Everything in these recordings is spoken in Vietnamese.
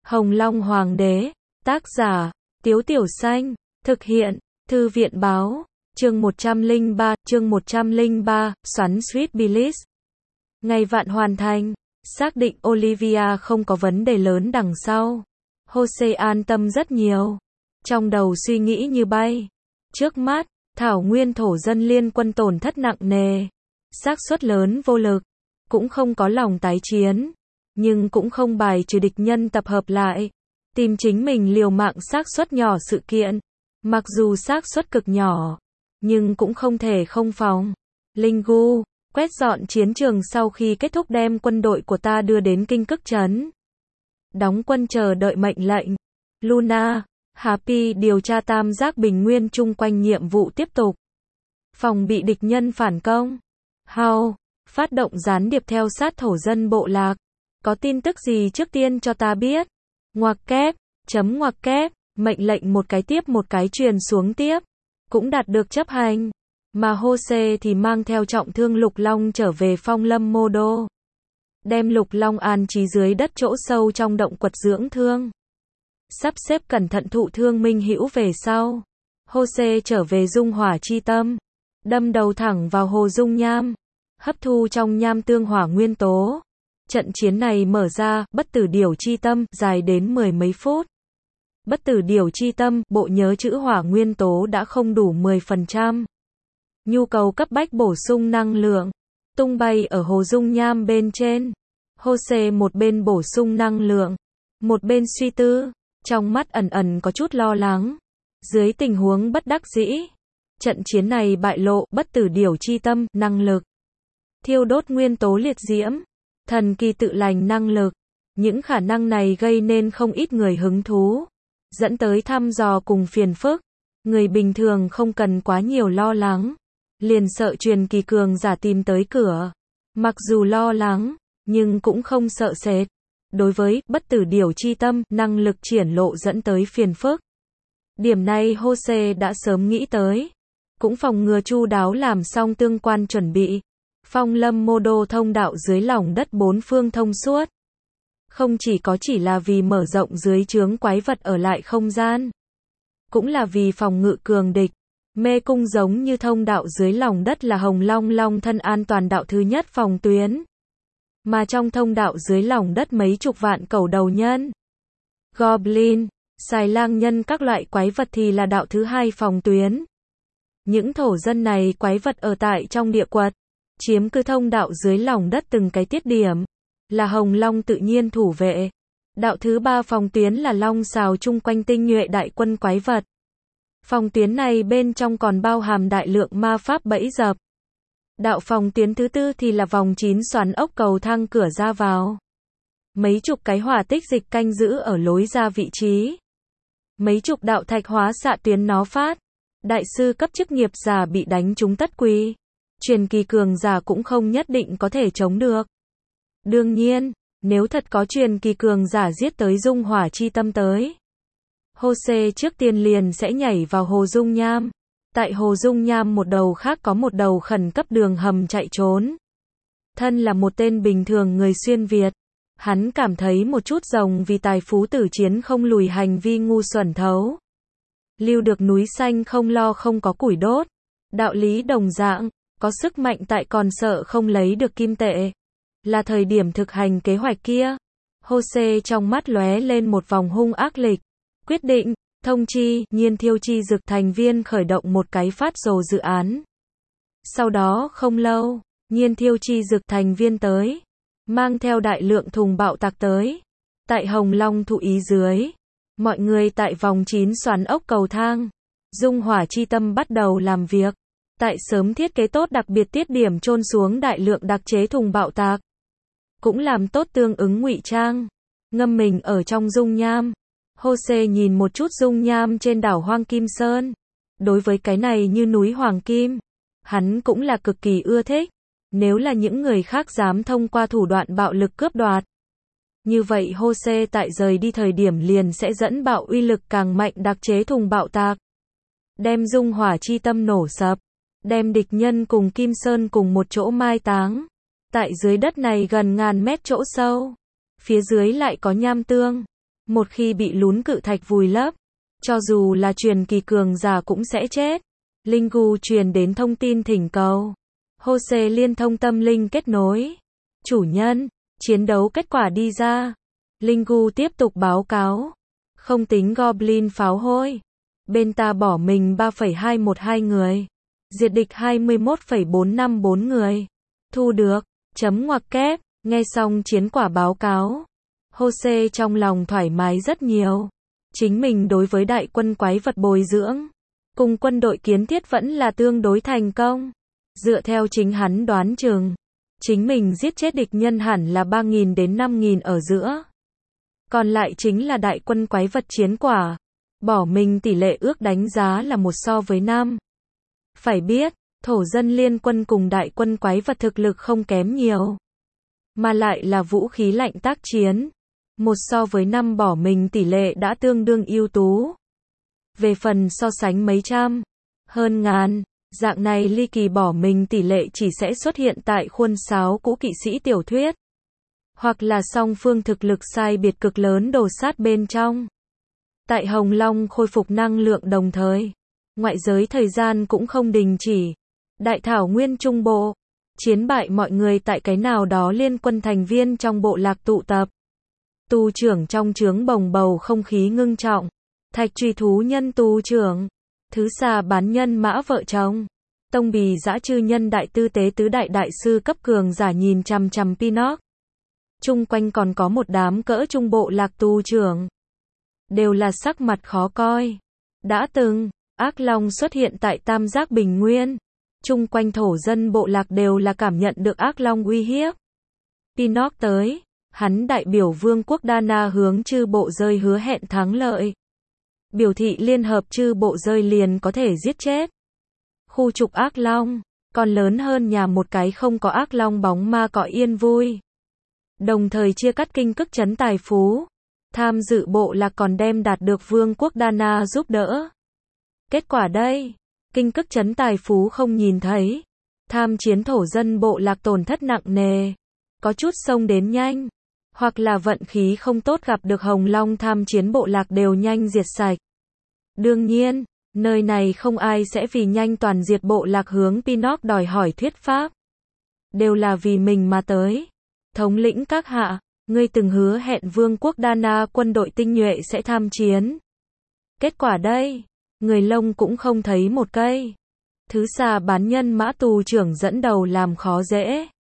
Hồng Long Hoàng đế, tác giả, Tiếu Tiểu Xanh, thực hiện, Thư viện báo, chương 103, xoắn Sweet Bliss. Ngày vạn hoàn thành, xác định Olivia không có vấn đề lớn đằng sau. Jose an tâm rất nhiều. Trong đầu suy nghĩ như bay. Trước mắt, thảo nguyên thổ dân liên quân tổn thất nặng nề. Xác suất lớn vô lực. Cũng không có lòng tái chiến. Nhưng cũng không bài trừ địch nhân tập hợp lại. Tìm chính mình liều mạng xác suất nhỏ sự kiện. Mặc dù xác suất cực nhỏ. Nhưng cũng không thể không phòng. Linh Gu, quét dọn chiến trường sau khi kết thúc đem quân đội của ta đưa đến Kinh Cức Trấn. Đóng quân chờ đợi mệnh lệnh. Luna, Happy điều tra tam giác bình nguyên chung quanh nhiệm vụ tiếp tục. Phòng bị địch nhân phản công. How, phát động gián điệp theo sát thổ dân bộ lạc. Có tin tức gì trước tiên cho ta biết. Ngoặc kép, ngoặc kép, mệnh lệnh một cái tiếp một cái truyền xuống tiếp. Cũng đạt được chấp hành. Mà Jose thì mang theo trọng thương Lục Long trở về Phong Lâm Mô Đô. Đem Lục Long an trí dưới đất chỗ sâu trong động quật dưỡng thương. Sắp xếp cẩn thận thụ thương minh hữu về sau. Jose trở về dung hỏa chi tâm. Đâm đầu thẳng vào hồ dung nham. Hấp thu trong nham tương hỏa nguyên tố. Trận chiến này mở ra, bất tử điểu chi tâm, dài đến 10 mấy phút. Bất tử điểu chi tâm, bộ nhớ trữ hỏa nguyên tố đã không đủ 10%. Nhu cầu cấp bách bổ sung năng lượng. Tung bay ở hồ dung nham bên trên. Jose một bên bổ sung năng lượng. Một bên suy tư. Trong mắt ẩn ẩn có chút lo lắng. Dưới tình huống bất đắc dĩ. Trận chiến này bại lộ bất tử điểu chi tâm, năng lực. Thiêu đốt nguyên tố liệt diễm. Thần kỳ tự lành năng lực. Những khả năng này gây nên không ít người hứng thú. Dẫn tới thăm dò cùng phiền phức. Người bình thường không cần quá nhiều lo lắng. Liền sợ truyền kỳ cường giả tìm tới cửa. Mặc dù lo lắng, nhưng cũng không sợ sệt. Đối với bất tử điểu chi tâm, năng lực triển lộ dẫn tới phiền phức. Điểm này Jose đã sớm nghĩ tới. Cũng phòng ngừa chu đáo làm xong tương quan chuẩn bị. Phong Lâm Mô Đô thông đạo dưới lòng đất bốn phương thông suốt. Không chỉ là vì mở rộng dưới trướng quái vật ở lại không gian. Cũng là vì phòng ngự cường địch. Mê cung giống như thông đạo dưới lòng đất là Hồng Long Long thân an toàn đạo thứ nhất phòng tuyến. Mà trong thông đạo dưới lòng đất mấy chục vạn cẩu đầu nhân. Goblin, xài lang nhân các loại quái vật thì là đạo thứ hai phòng tuyến. Những thổ dân này quái vật ở tại trong địa quật. Chiếm cứ thông đạo dưới lòng đất từng cái tiết điểm. Là Hồng Long tự nhiên thủ vệ. Đạo thứ ba phòng tuyến là Long xào chung quanh tinh nhuệ đại quân quái vật. Phòng tuyến này bên trong còn bao hàm đại lượng ma pháp bẫy dập. Đạo phòng tuyến thứ tư thì là vòng 9 xoắn ốc cầu thang cửa ra vào. Mấy chục cái hỏa tích dịch canh giữ ở lối ra vị trí. Mấy chục đạo thạch hóa xạ tuyến nó phát. Đại sư cấp chức nghiệp giả bị đánh trúng tất quỳ. Truyền kỳ cường giả cũng không nhất định có thể chống được. Đương nhiên, nếu thật có truyền kỳ cường giả giết tới dung hỏa chi tâm tới. Jose trước tiên liền sẽ nhảy vào hồ dung nham. Tại hồ dung nham một đầu khác có một đầu khẩn cấp đường hầm chạy trốn. Thân là một tên bình thường người xuyên Việt. Hắn cảm thấy một chút rồng vì tài phú tử chiến không lùi hành vi ngu xuẩn thấu. Lưu được núi xanh không lo không có củi đốt. Đạo lý đồng dạng, có sức mạnh tại còn sợ không lấy được kim tệ. Là thời điểm thực hành kế hoạch kia. Jose trong mắt lóe lên một vòng hung ác lịch. Quyết định, thông chi, Nhiên Thiêu Chi Dực thành viên khởi động một cái phát rồ dự án. Sau đó không lâu, Nhiên Thiêu Chi Dực thành viên tới. Mang theo đại lượng thùng bạo tạc tới. Tại Hồng Long thụ ý dưới. Mọi người tại vòng 9 xoắn ốc cầu thang. Dung hỏa chi tâm bắt đầu làm việc. Tại sớm thiết kế tốt đặc biệt tiết điểm chôn xuống đại lượng đặc chế thùng bạo tạc. Cũng làm tốt tương ứng ngụy trang. Ngâm mình ở trong dung nham. Jose nhìn một chút dung nham trên đảo Hoang Kim Sơn. Đối với cái này như núi Hoàng Kim. Hắn cũng là cực kỳ ưa thích. Nếu là những người khác dám thông qua thủ đoạn bạo lực cướp đoạt. Như vậy Jose tại rời đi thời điểm liền sẽ dẫn bạo uy lực càng mạnh đặc chế thùng bạo tạc. Đem dung hỏa chi tâm nổ sập. Đem địch nhân cùng Kim Sơn cùng một chỗ mai táng. Tại dưới đất này gần ngàn mét chỗ sâu. Phía dưới lại có nham tương. Một khi bị lún cự thạch vùi lấp, cho dù là truyền kỳ cường giả cũng sẽ chết. Linh Gu truyền đến thông tin thỉnh cầu. Jose liên thông tâm linh kết nối. Chủ nhân, chiến đấu kết quả đi ra. Linh Gu tiếp tục báo cáo. Không tính Goblin pháo hôi. Bên ta bỏ mình 3,212 người. Diệt địch 21,454 người. Thu được. Chấm ngoặc kép. Nghe xong chiến quả báo cáo. Jose trong lòng thoải mái rất nhiều. Chính mình đối với đại quân quái vật bồi dưỡng, cùng quân đội kiến thiết vẫn là tương đối thành công. Dựa theo chính hắn đoán chừng, chính mình giết chết địch nhân hẳn là 3.000 đến 5.000 ở giữa. Còn lại chính là đại quân quái vật chiến quả. Bỏ mình tỷ lệ ước đánh giá là 1:5. Phải biết, thổ dân liên quân cùng đại quân quái vật thực lực không kém nhiều. Mà lại là vũ khí lạnh tác chiến. 1:5 bỏ mình tỷ lệ đã tương đương ưu tú. Về phần so sánh mấy trăm, hơn ngàn, dạng này ly kỳ bỏ mình tỷ lệ chỉ sẽ xuất hiện tại khuôn sáo cũ kỵ sĩ tiểu thuyết. Hoặc là song phương thực lực sai biệt cực lớn đổ sát bên trong. Tại Hồng Long khôi phục năng lượng đồng thời, ngoại giới thời gian cũng không đình chỉ. Đại thảo nguyên trung bộ, chiến bại mọi người tại cái nào đó liên quân thành viên trong bộ lạc tụ tập. Tu trưởng trong trướng bồng bầu không khí ngưng trọng. Thạch truy thú nhân tu trưởng, thứ xà bán nhân mã vợ chồng, tông bì dã chư nhân đại tư tế tứ đại đại sư cấp cường giả nhìn chằm chằm Pinnock. Chung quanh còn có một đám cỡ trung bộ lạc tu trưởng. Đều là sắc mặt khó coi. Đã từng, ác long xuất hiện tại Tam Giác Bình Nguyên. Chung quanh thổ dân bộ lạc đều là cảm nhận được ác long uy hiếp. Pinnock tới. Hắn đại biểu vương quốc Dana hướng chư bộ rơi hứa hẹn thắng lợi. Biểu thị liên hợp chư bộ rơi liền có thể giết chết. Khu trục ác long, còn lớn hơn nhà một cái không có ác long bóng ma cọ yên vui. Đồng thời chia cắt kinh cức trấn tài phú. Tham dự bộ lạc còn đem đạt được vương quốc Dana giúp đỡ. Kết quả đây, kinh cức trấn tài phú không nhìn thấy. Tham chiến thổ dân bộ lạc tổn thất nặng nề. Có chút xông đến nhanh. Hoặc là vận khí không tốt gặp được Hồng Long tham chiến bộ lạc đều nhanh diệt sạch. Đương nhiên, nơi này không ai sẽ vì nhanh toàn diệt bộ lạc hướng Pinnock đòi hỏi thuyết pháp. Đều là vì mình mà tới. Thống lĩnh các hạ, ngươi từng hứa hẹn vương quốc Dana quân đội tinh nhuệ sẽ tham chiến. Kết quả đây, người lông cũng không thấy một cây. Thứ xà bán nhân mã tù trưởng dẫn đầu làm khó dễ.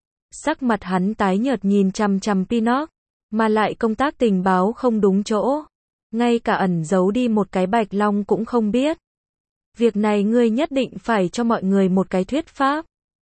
Sắc mặt hắn tái nhợt nhìn chằm chằm Pinnock, mà lại công tác tình báo không đúng chỗ. Ngay cả ẩn giấu đi một cái bạch long cũng không biết. Việc này ngươi nhất định phải cho mọi người một cái thuyết pháp.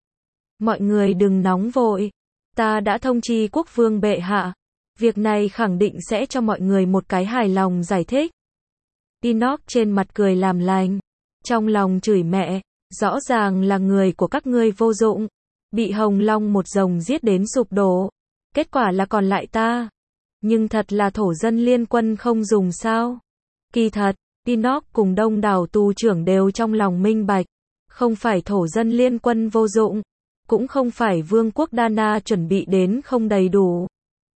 Mọi người đừng nóng vội. Ta đã thông chi quốc vương bệ hạ. Việc này khẳng định sẽ cho mọi người một cái hài lòng giải thích. Pinnock trên mặt cười làm lành. Trong lòng chửi mẹ. Rõ ràng là người của các ngươi vô dụng. Bị Hồng Long một rồng giết đến sụp đổ. Kết quả là còn lại ta. Nhưng thật là thổ dân liên quân không dùng sao. Kỳ thật, Pinnock cùng đông đảo tù trưởng đều trong lòng minh bạch. Không phải thổ dân liên quân vô dụng. Cũng không phải vương quốc Dana chuẩn bị đến không đầy đủ.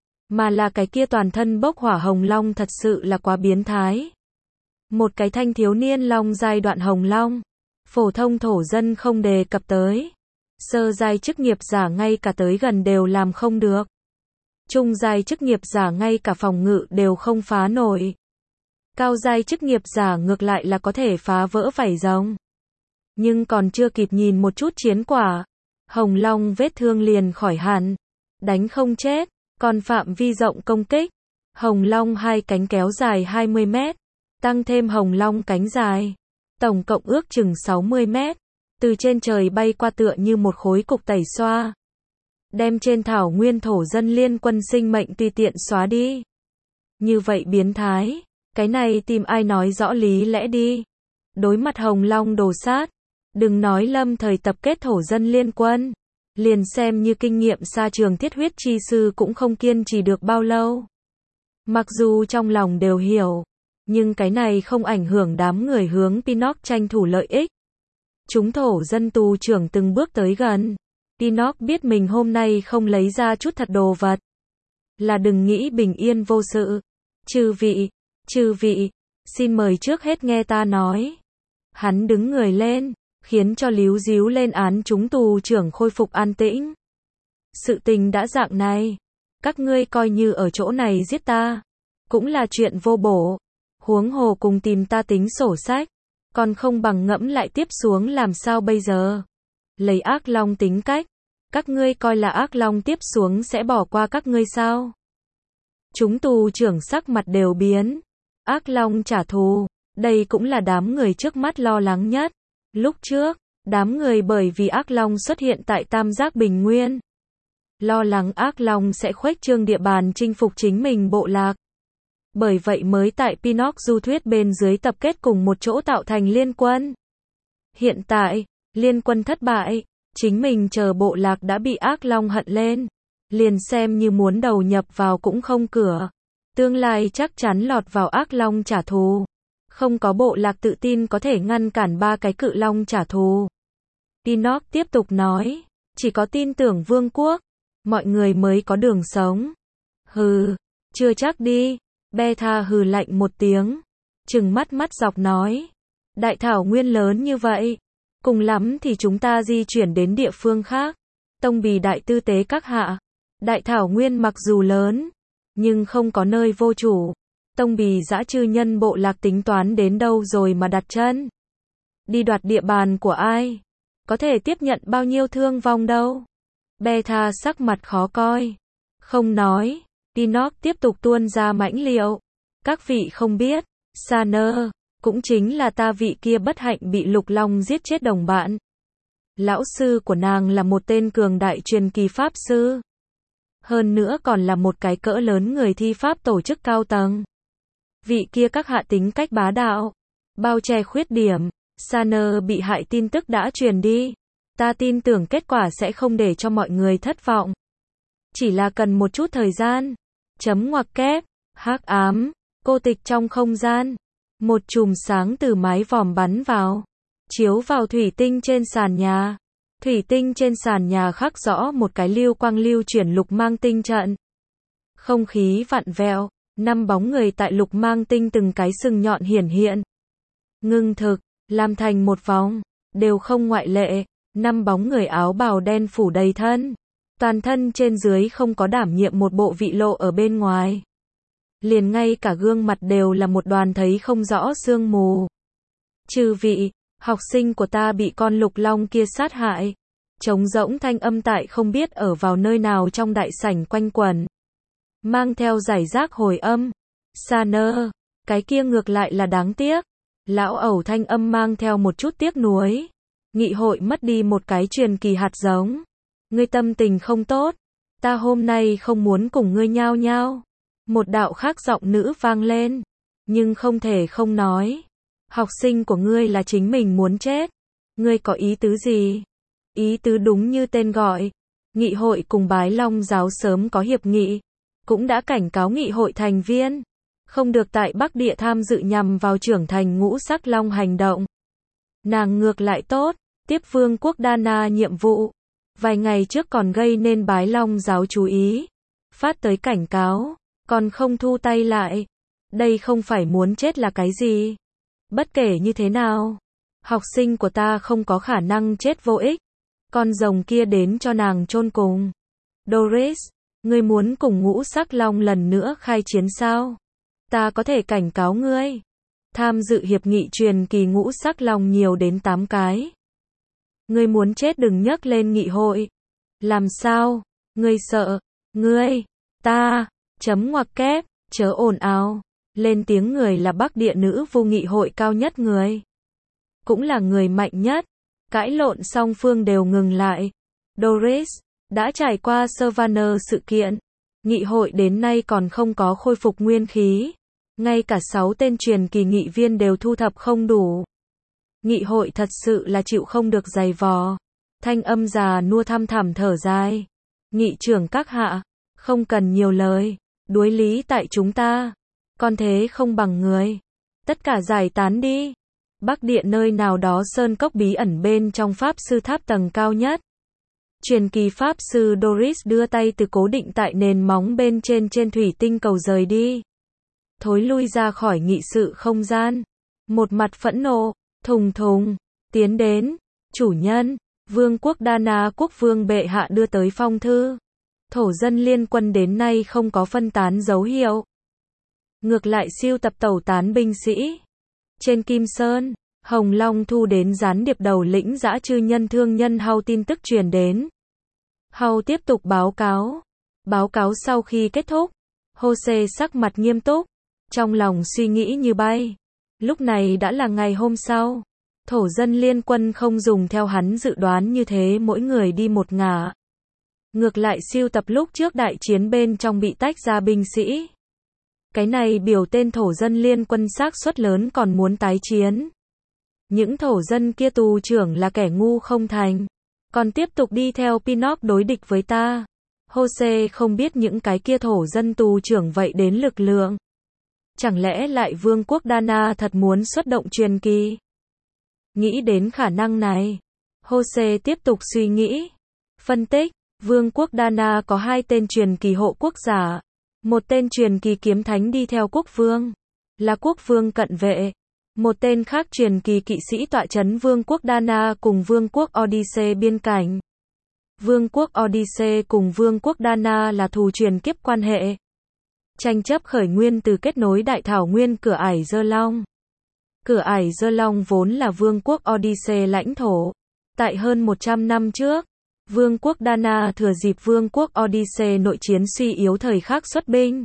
Mà là cái kia toàn thân bốc hỏa Hồng Long thật sự là quá biến thái. Một cái thanh thiếu niên long giai đoạn Hồng Long. Phổ thông thổ dân không đề cập tới. Sơ giai chức nghiệp giả ngay cả tới gần đều làm không được. Trung giai chức nghiệp giả ngay cả phòng ngự đều không phá nổi. Cao giai chức nghiệp giả ngược lại là có thể phá vỡ vảy rồng. Nhưng còn chưa kịp nhìn một chút chiến quả, Hồng Long vết thương liền khỏi hẳn. Đánh không chết, còn phạm vi rộng công kích. Hồng Long hai cánh kéo dài 20 mét, tăng thêm Hồng Long cánh dài. Tổng cộng ước chừng 60 mét. Từ trên trời bay qua tựa như một khối cục tẩy xoa. Đem trên thảo nguyên thổ dân liên quân sinh mệnh tùy tiện xóa đi. Như vậy biến thái. Cái này tìm ai nói rõ lý lẽ đi. Đối mặt Hồng Long đồ sát. Đừng nói lâm thời tập kết thổ dân liên quân. Liền xem như kinh nghiệm xa trường thiết huyết chi sư cũng không kiên trì được bao lâu. Mặc dù trong lòng đều hiểu. Nhưng cái này không ảnh hưởng đám người hướng Pinnock tranh thủ lợi ích. Chúng thổ dân tù trưởng từng bước tới gần. Pinnock biết mình hôm nay không lấy ra chút thật đồ vật. Là đừng nghĩ bình yên vô sự. Chư vị, xin mời trước hết nghe ta nói. Hắn đứng người lên, khiến cho líu díu lên án chúng tù trưởng khôi phục an tĩnh. Sự tình đã dạng này, các ngươi coi như ở chỗ này giết ta, cũng là chuyện vô bổ. Huống hồ cùng tìm ta tính sổ sách, còn không bằng ngẫm lại tiếp xuống làm sao bây giờ. Lấy ác long tính cách, các ngươi coi là ác long tiếp xuống sẽ bỏ qua các ngươi sao? Chúng tù trưởng sắc mặt đều biến. Ác long trả thù, đây cũng là đám người trước mắt lo lắng nhất. Lúc trước, đám người bởi vì ác long xuất hiện tại Tam Giác Bình Nguyên, lo lắng ác long sẽ khuếch trương địa bàn chinh phục chính mình bộ lạc. Bởi vậy mới tại Pinnock du thuyết bên dưới tập kết cùng một chỗ tạo thành liên quân. Hiện tại, liên quân thất bại, chính mình chờ bộ lạc đã bị ác long hận lên. Liền xem như muốn đầu nhập vào cũng không cửa. Tương lai chắc chắn lọt vào ác long trả thù. Không có bộ lạc tự tin có thể ngăn cản 3 cái cự long trả thù. Pinnock tiếp tục nói, chỉ có tin tưởng vương quốc, mọi người mới có đường sống. Hừ, chưa chắc đi. Beta hừ lạnh một tiếng, trừng mắt dọc nói, đại thảo nguyên lớn như vậy, cùng lắm thì chúng ta di chuyển đến địa phương khác. Tông bì đại tư tế các hạ, đại thảo nguyên mặc dù lớn, nhưng không có nơi vô chủ. Tông bì dã chư nhân bộ lạc tính toán đến đâu rồi mà đặt chân? Đi đoạt địa bàn của ai? Có thể tiếp nhận bao nhiêu thương vong đâu? Beta sắc mặt khó coi, không nói. Pinnock tiếp tục tuôn ra mãnh liệu. Các vị không biết, Saner, cũng chính là ta vị kia bất hạnh bị lục long giết chết đồng bạn. Lão sư của nàng là một tên cường đại truyền kỳ pháp sư. Hơn nữa còn là một cái cỡ lớn người thi pháp tổ chức cao tầng. Vị kia các hạ tính cách bá đạo, bao che khuyết điểm. Saner bị hại tin tức đã truyền đi. Ta tin tưởng kết quả sẽ không để cho mọi người thất vọng. Chỉ là cần một chút thời gian. Chấm ngoặc kép, hắc ám, cô tịch trong không gian. Một chùm sáng từ mái vòm bắn vào, chiếu vào thủy tinh trên sàn nhà. Thủy tinh trên sàn nhà khắc rõ một cái lưu quang lưu chuyển lục mang tinh trận. Không khí vặn vẹo, 5 bóng người tại lục mang tinh từng cái sừng nhọn hiển hiện. Ngưng thực, làm thành một vòng, đều không ngoại lệ. 5 bóng người áo bào đen phủ đầy thân. Toàn thân trên dưới không có đảm nhiệm một bộ vị lộ ở bên ngoài. Liền ngay cả gương mặt đều là một đoàn thấy không rõ sương mù. Chư vị, học sinh của ta bị con lục long kia sát hại. Trống rỗng thanh âm tại không biết ở vào nơi nào trong đại sảnh quanh quẩn. Mang theo giải rác hồi âm. Saner, cái kia ngược lại là đáng tiếc. Lão ẩu thanh âm mang theo một chút tiếc nuối. Nghị hội mất đi một cái truyền kỳ hạt giống. Ngươi tâm tình không tốt, ta hôm nay không muốn cùng ngươi nhao nhao. Một đạo khác giọng nữ vang lên, nhưng không thể không nói. Học sinh của ngươi là chính mình muốn chết. Ngươi có ý tứ gì? Ý tứ đúng như tên gọi. Nghị hội cùng Bái Long giáo sớm có hiệp nghị, cũng đã cảnh cáo nghị hội thành viên, không được tại Bắc Địa tham dự nhằm vào trưởng thành ngũ sắc long hành động. Nàng ngược lại tốt, tiếp vương quốc Dana nhiệm vụ. Vài ngày trước còn gây nên Bái Long giáo chú ý. Phát tới cảnh cáo, còn không thu tay lại. Đây không phải muốn chết là cái gì? Bất kể như thế nào, học sinh của ta không có khả năng chết vô ích. Con rồng kia đến cho nàng chôn cùng. Doris, ngươi muốn cùng ngũ sắc long lần nữa khai chiến sao? Ta có thể cảnh cáo ngươi. Tham dự hiệp nghị truyền kỳ ngũ sắc long nhiều đến 8 cái. Ngươi muốn chết đừng nhắc lên nghị hội. Làm sao? Ngươi sợ? Ngươi? Ta? Chấm ngoặc kép, chớ ồn ào. Lên tiếng người là Bắc Địa nữ vô nghị hội cao nhất người. Cũng là người mạnh nhất. Cãi lộn song phương đều ngừng lại. Doris, đã trải qua Savannah sự kiện. Nghị hội đến nay còn không có khôi phục nguyên khí. Ngay cả 6 tên truyền kỳ nghị viên đều thu thập không đủ. Nghị hội thật sự là chịu không được giày vò. Thanh âm già nua thăm thẳm thở dài. Nghị trưởng các hạ, không cần nhiều lời. Đối lý tại chúng ta. Con thế không bằng người. Tất cả giải tán đi. Bắc Địa nơi nào đó sơn cốc bí ẩn bên trong pháp sư tháp tầng cao nhất. Truyền kỳ pháp sư Doris đưa tay từ cố định tại nền móng bên trên thủy tinh cầu rời đi. thối lui ra khỏi nghị sự không gian. Một mặt phẫn nộ, thùng thùng, tiến đến, chủ nhân, Vương quốc Đana quốc vương bệ hạ đưa tới phong thư. Thổ dân liên quân đến nay không có phân tán dấu hiệu. Ngược lại siêu tập tẩu tán binh sĩ. Trên Kim Sơn, Hồng Long thu đến gián điệp đầu lĩnh dã chư nhân thương nhân Hau tin tức truyền đến. Hau tiếp tục báo cáo. Báo cáo sau khi kết thúc, Jose sắc mặt nghiêm túc, trong lòng suy nghĩ như bay. Lúc này đã là ngày hôm sau. Thổ dân liên quân không dùng theo hắn dự đoán như thế mỗi người đi một ngả. Ngược lại siêu tập lúc trước đại chiến bên trong bị tách ra binh sĩ. Cái này biểu tên thổ dân liên quân xác suất lớn còn muốn tái chiến. Những thổ dân kia tù trưởng là kẻ ngu không thành. Còn tiếp tục đi theo Pinocchio đối địch với ta. Jose không biết những cái kia thổ dân tù trưởng vậy đến lực lượng. Chẳng lẽ lại vương quốc Đana thật muốn xuất động truyền kỳ? Nghĩ đến khả năng này, Jose tiếp tục suy nghĩ. Phân tích, vương quốc Đana có 2 tên truyền kỳ hộ quốc giả. Một tên truyền kỳ kiếm thánh đi theo quốc vương, là quốc vương cận vệ. Một tên khác truyền kỳ kỵ sĩ tọa trấn vương quốc Đana cùng vương quốc Odyssey biên cảnh. Vương quốc Odyssey cùng vương quốc Đana là thù truyền kiếp quan hệ. Tranh chấp khởi nguyên từ kết nối đại thảo nguyên cửa ải Dơ Long. Cửa ải Dơ Long vốn là vương quốc Odyssey lãnh thổ. Tại hơn 100 năm trước, vương quốc Đana thừa dịp vương quốc Odyssey nội chiến suy yếu thời khắc xuất binh,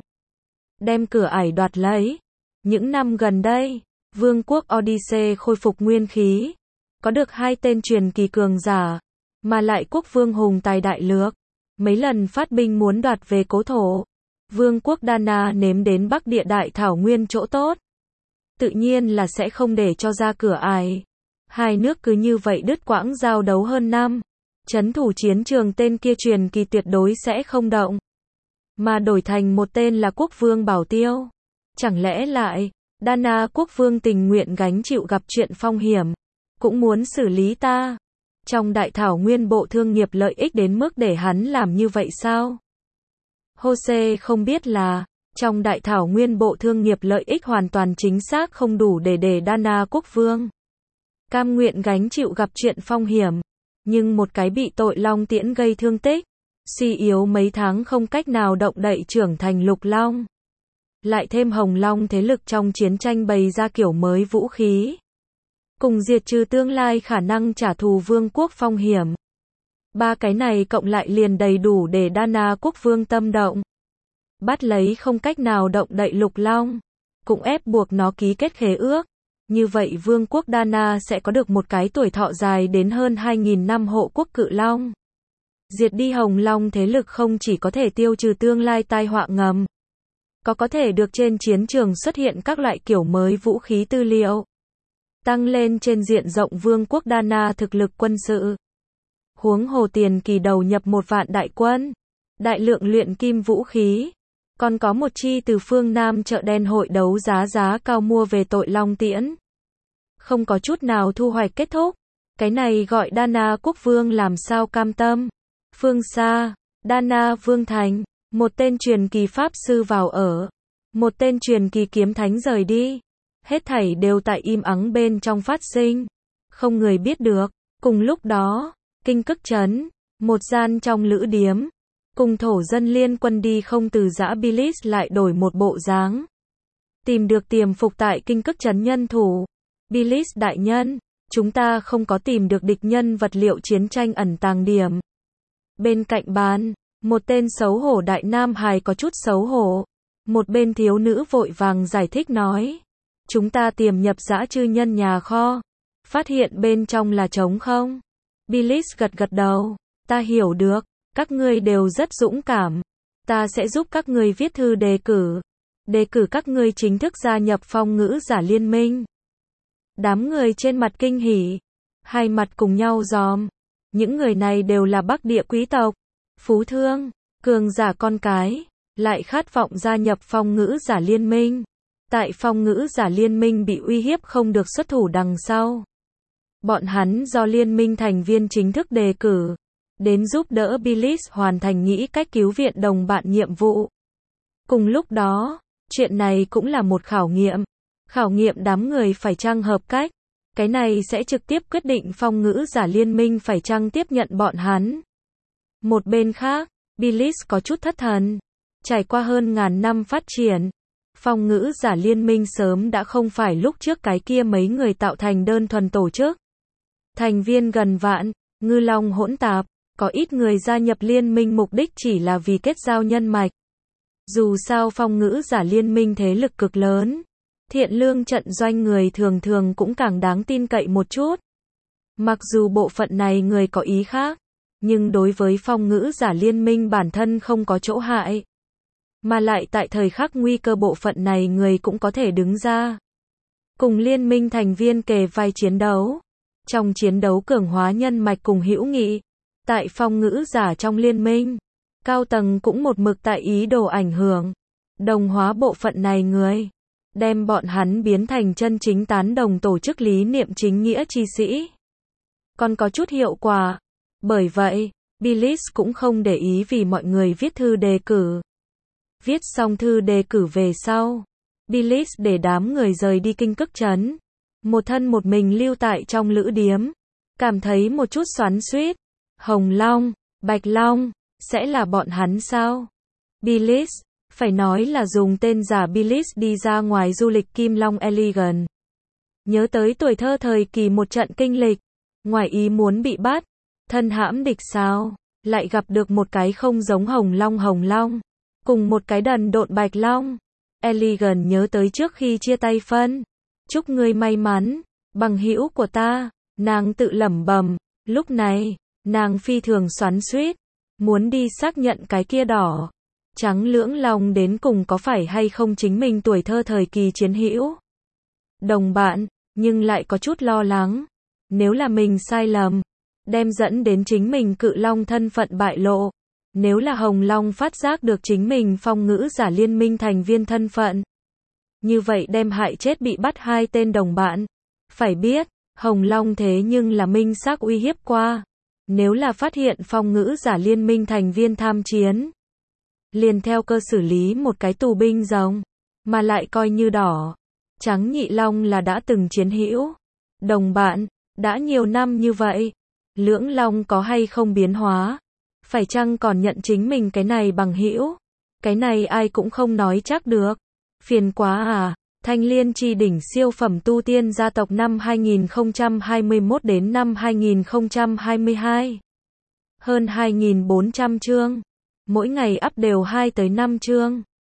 đem cửa ải đoạt lấy. Những năm gần đây, vương quốc Odyssey khôi phục nguyên khí, có được 2 tên truyền kỳ cường giả, mà lại quốc vương hùng tài đại lược, mấy lần phát binh muốn đoạt về cố thổ. Vương quốc Đana nếm đến Bắc Địa Đại Thảo Nguyên chỗ tốt, tự nhiên là sẽ không để cho ra cửa ải. Hai nước cứ như vậy đứt quãng giao đấu hơn năm. Trấn thủ chiến trường tên kia truyền kỳ tuyệt đối sẽ không động, mà đổi thành một tên là quốc vương Bảo Tiêu. Chẳng lẽ lại, Đana quốc vương tình nguyện gánh chịu gặp chuyện phong hiểm, cũng muốn xử lý ta? Trong đại thảo nguyên bộ thương nghiệp lợi ích đến mức để hắn làm như vậy sao? Jose không biết là, trong đại thảo nguyên bộ thương nghiệp lợi ích hoàn toàn chính xác không đủ để Đana quốc vương cam nguyện gánh chịu gặp chuyện phong hiểm. Nhưng một cái bị tội long tiễn gây thương tích, suy yếu mấy tháng không cách nào động đậy trưởng thành lục long. Lại thêm hồng long thế lực trong chiến tranh bày ra kiểu mới vũ khí. Cùng diệt trừ tương lai khả năng trả thù vương quốc phong hiểm. 3 cái này cộng lại liền đầy đủ để Đana quốc vương tâm động. Bắt lấy không cách nào động đậy lục long, cũng ép buộc nó ký kết khế ước. Như vậy vương quốc Đana sẽ có được một cái tuổi thọ dài đến hơn 2.000 năm hộ quốc cự long. Diệt đi hồng long thế lực không chỉ có thể tiêu trừ tương lai tai họa ngầm, có thể được trên chiến trường xuất hiện các loại kiểu mới vũ khí tư liệu. Tăng lên trên diện rộng vương quốc Đana thực lực quân sự. Huống hồ tiền kỳ đầu nhập 1 vạn đại quân, đại lượng luyện kim vũ khí. Còn có một chi từ phương Nam chợ đen hội đấu giá cao mua về tội long tiễn. Không có chút nào thu hoạch kết thúc. Cái này gọi Đana quốc vương làm sao cam tâm. Phương xa, Đana vương thành, một tên truyền kỳ pháp sư vào ở. Một tên truyền kỳ kiếm thánh rời đi. Hết thảy đều tại im ắng bên trong phát sinh. Không người biết được. Cùng lúc đó, Kinh Cức Trấn, một gian trong lữ điếm. Cùng thổ dân liên quân đi không từ giã Bilis lại đổi một bộ dáng. Tìm được tiềm phục tại Kinh Cức Trấn nhân thủ. Bilis đại nhân, chúng ta không có tìm được địch nhân vật liệu chiến tranh ẩn tàng điểm. Bên cạnh bàn, một tên xấu hổ đại nam hài có chút xấu hổ. Một bên thiếu nữ vội vàng giải thích nói. Chúng ta tiềm nhập dã chư nhân nhà kho. Phát hiện bên trong là trống không? Bilis gật đầu. Ta hiểu được. Các ngươi đều rất dũng cảm. Ta sẽ giúp các ngươi viết thư đề cử. Đề cử các ngươi chính thức gia nhập phong ngữ giả liên minh. Đám người trên mặt kinh hỉ. Hai mặt cùng nhau giòm. Những người này đều là Bắc Địa quý tộc. Phú thương. Cường giả con cái. Lại khát vọng gia nhập phong ngữ giả liên minh. Tại phong ngữ giả liên minh bị uy hiếp không được xuất thủ đằng sau. Bọn hắn do liên minh thành viên chính thức đề cử. Đến giúp đỡ Bilis hoàn thành nghĩ cách cứu viện đồng bạn nhiệm vụ. Cùng lúc đó, Chuyện này cũng là một khảo nghiệm. Khảo nghiệm đám người phải chăng hợp cách. Cái này sẽ trực tiếp quyết định Phong ngữ giả liên minh phải chăng tiếp nhận bọn hắn. Một bên khác, Billis có chút thất thần. Trải qua hơn ngàn năm phát triển, Phong ngữ giả liên minh sớm đã không phải lúc trước cái kia mấy người tạo thành đơn thuần tổ chức. Thành viên gần vạn, ngư long hỗn tạp, có ít người gia nhập liên minh mục đích chỉ là vì kết giao nhân mạch. Dù sao phong ngữ giả liên minh thế lực cực lớn, thiện lương trận doanh người thường thường cũng càng đáng tin cậy một chút. Mặc dù bộ phận này người có ý khác, nhưng đối với phong ngữ giả liên minh bản thân không có chỗ hại. Mà lại tại thời khắc nguy cơ bộ phận này người cũng có thể đứng ra. Cùng liên minh thành viên kề vai chiến đấu. Trong chiến đấu cường hóa nhân mạch cùng hữu nghị. Tại phong ngữ giả trong liên minh, cao tầng cũng một mực tại ý đồ ảnh hưởng. Đồng hóa bộ phận này người. Đem bọn hắn biến thành chân chính tán đồng tổ chức lý niệm chính nghĩa chi sĩ. Còn có chút hiệu quả. Bởi vậy, Billis cũng không để ý vì mọi người viết thư đề cử. Viết xong thư đề cử về sau, Billis để đám người rời đi Kinh Cức Trấn. Một thân một mình lưu tại trong lữ điếm. Cảm thấy một chút xoắn xuýt. Hồng Long, Bạch Long, sẽ là bọn hắn sao? Billis, phải nói là dùng tên giả Billis đi ra ngoài du lịch Kim Long Elegant. Nhớ tới tuổi thơ thời kỳ một trận kinh lịch. Ngoài ý muốn bị bắt. Thân hãm địch sao? Lại gặp được một cái không giống Hồng Long. Cùng một cái đần độn Bạch Long. Elegant nhớ tới trước khi chia tay phân. Chúc ngươi may mắn, bằng hữu của ta. Nàng tự lẩm bẩm. Lúc này, nàng phi thường xoắn xuýt. Muốn đi xác nhận cái kia đỏ. Trắng lưỡng long đến cùng có phải hay không chính mình tuổi thơ thời kỳ chiến hữu. Đồng bạn, nhưng lại có chút lo lắng. Nếu là mình sai lầm, đem dẫn đến chính mình cự long thân phận bại lộ. Nếu là Hồng Long phát giác được chính mình phong ngữ giả liên minh thành viên thân phận. Như vậy đem hại chết bị bắt hai tên đồng bạn. Phải biết, Hồng Long thế nhưng là minh xác uy hiếp qua. Nếu là phát hiện phong ngữ giả liên minh thành viên tham chiến, liền theo cơ xử lý một cái tù binh rồng. Mà lại coi như đỏ. Trắng nhị long là đã từng chiến hữu. Đồng bạn, đã nhiều năm như vậy. Lưỡng long có hay không biến hóa? Phải chăng còn nhận chính mình cái này bằng hữu? Cái này ai cũng không nói chắc được. Phiền quá à. Thanh Liên Chi đỉnh siêu phẩm tu tiên gia tộc năm 2021 đến năm 2022. Hơn 2.400 chương. Mỗi ngày up đều 2 tới 5 chương.